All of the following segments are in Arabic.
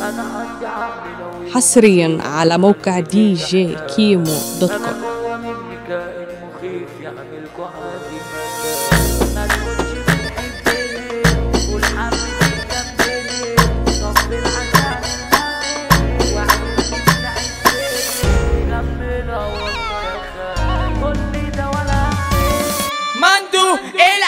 حصريا على موقع دي جي كيمو دوت كوم. جوا مني كائن مخيف يعملكوا عادي ما تقولش بتحبني والحبيب جنبني طب العشان الماني وعملت بتحبني كملها والله يا خاي كل ده ولا مندو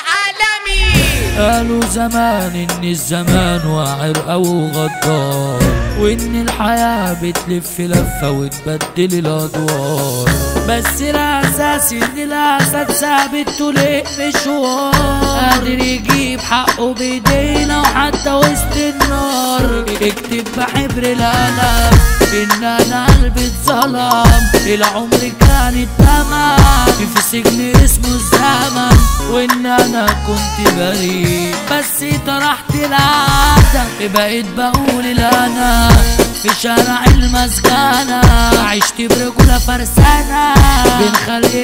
العالمي. قالوا زمان ان الزمان واعر او غدار وان الحياة بتلف لفة وتبدل الادوار، بس الاساس ان الاسد ثابت طول المشوار قادر يجيب حقه بايدينا وحتى وسط النار. اكتب بحبر القلم ان انا قلبي اتظلم، العمر كانت تمام في سجن اسمه الزمن، وان انا كنت بريء بس طرحت العدم بقيت بقول الانا في شارع المسجنة عشت برجولة فرسانة بنخلي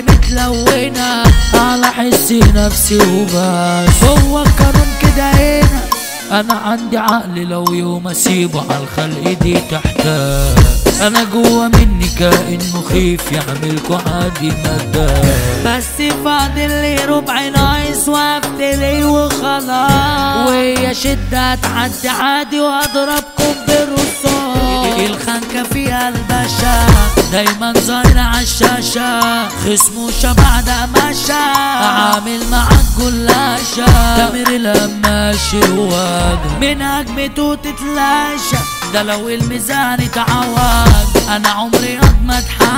متلونة على حس نفسي وبس. هو القانون كده هنا انا عندي عقل لو يوم اسيبه على الخلق دي تحتاج. انا جوا مني كائن مخيف يعملكوا عادي مدى، بس فاضل لي ربع ناقص وافتلي وخلاص، وهي شدة تعدي عادي واضربكم بالرصاص. الخنكة فيها الباشا دايما ظاهرة عالشاشة، خصمه بعد مشى عامل معاك جلاشة. تامر القماش الواد من هجمته تتلاشى، ده لو الميزان اتعوج انا عمري قد ما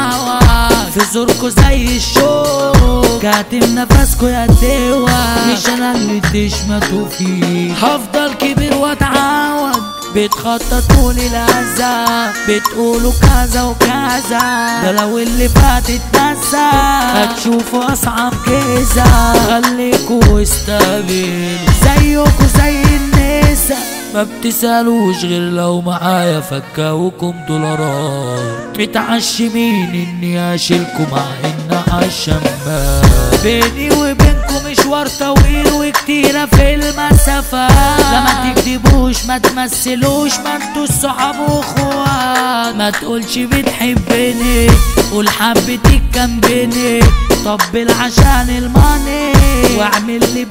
اتحوج في زوركو زي الشوك كاتم نفسكو يا دوا، مش انا اللي تشمتوا فيه هفضل كبير واتعود. بتخططوا لي الأذى بتقولوا كذا وكذا، ده لو اللي فات اتنسى هتشوفوا أصعب كذا. خليكوا استقبلوا زيكوا زي النسا، ما بتسألوش غير لو معايا فكاوكم دولارات، متعشمين اني اشيلكوا مع ان عالشمال. بيني وبينكم مشوار طويل وكتيرة في المسافات، لما تكذبوش ما تمثلوش ما انتوا الصحاب واخوات. ما تقولش بتحبني قول حبتك جنبني، طبل عشان الماني واعمل اللي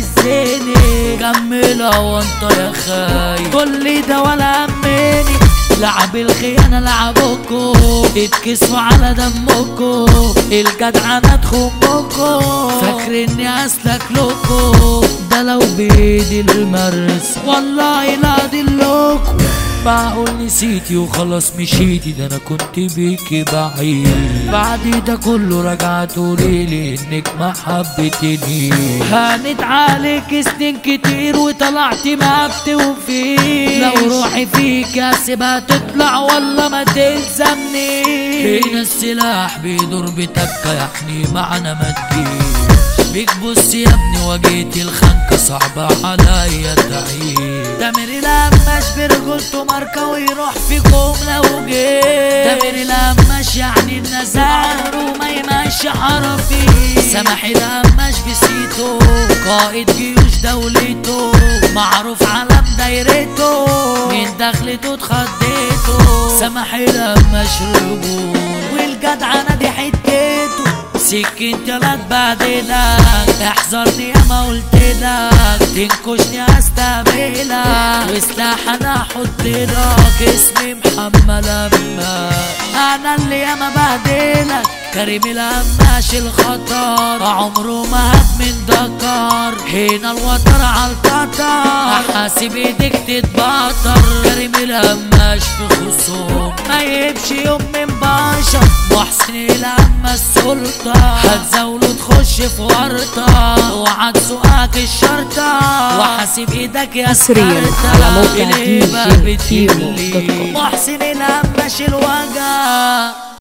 بتعزني. كملها وانت يا خاي كل ده ولا همني، لعب الخيانة لعبكو اتكسفوا على دمكو، الجدعنة تخمكو فاكر اني اسلك لكو، ده لو بايدي المرس والله لا ضلكو. معقول نسيتي وخلاص مشيتي، ده انا كنت بيكي بعيد، بعد ده كله رجعت قوليلي انك ما حبيتني. هانت عليك سنين كتير وطلعت ما بتوفي، لو روحي فيك اسيبها تطلع والله ما تلزمني. بين السلاح بيدور بتبكى يعني معنا ما تجيش، بيك بص يا ابني واجهتي الخنكة صعبة عليا تعيش. تامر القماش برجولته ماركة ويروح فيكم لو جيت، تامر القماش يعني النزاع عمره ما يمشي حرفي. سامح القماش بسيته قائد جيوش دولته، معروف علم دايرته من دخلته اتخضيته. سامح القماش رجول والجدعنة دي حتته، سكين تلات بعدلك احذرني يا ما قلتلك، تنكشني استقبلك وسلاح انا احطلك. اسمي محمد اما انا اللي ياما بهدلك، كريم القماش الخطر عمره ما هب من دكر، هنا الوتر عالقطر حاسب ايدك تتبطر. كريم القماش في خصوم ما يهبش يوم من بشر، محسن القماش السلطة هتزاوله تخش في ورطة وعد سوقك الشرطة وحاسب ايدك يا حصريا على موقع دي جي كيمو دوت كوم. محسن القماش الوجع.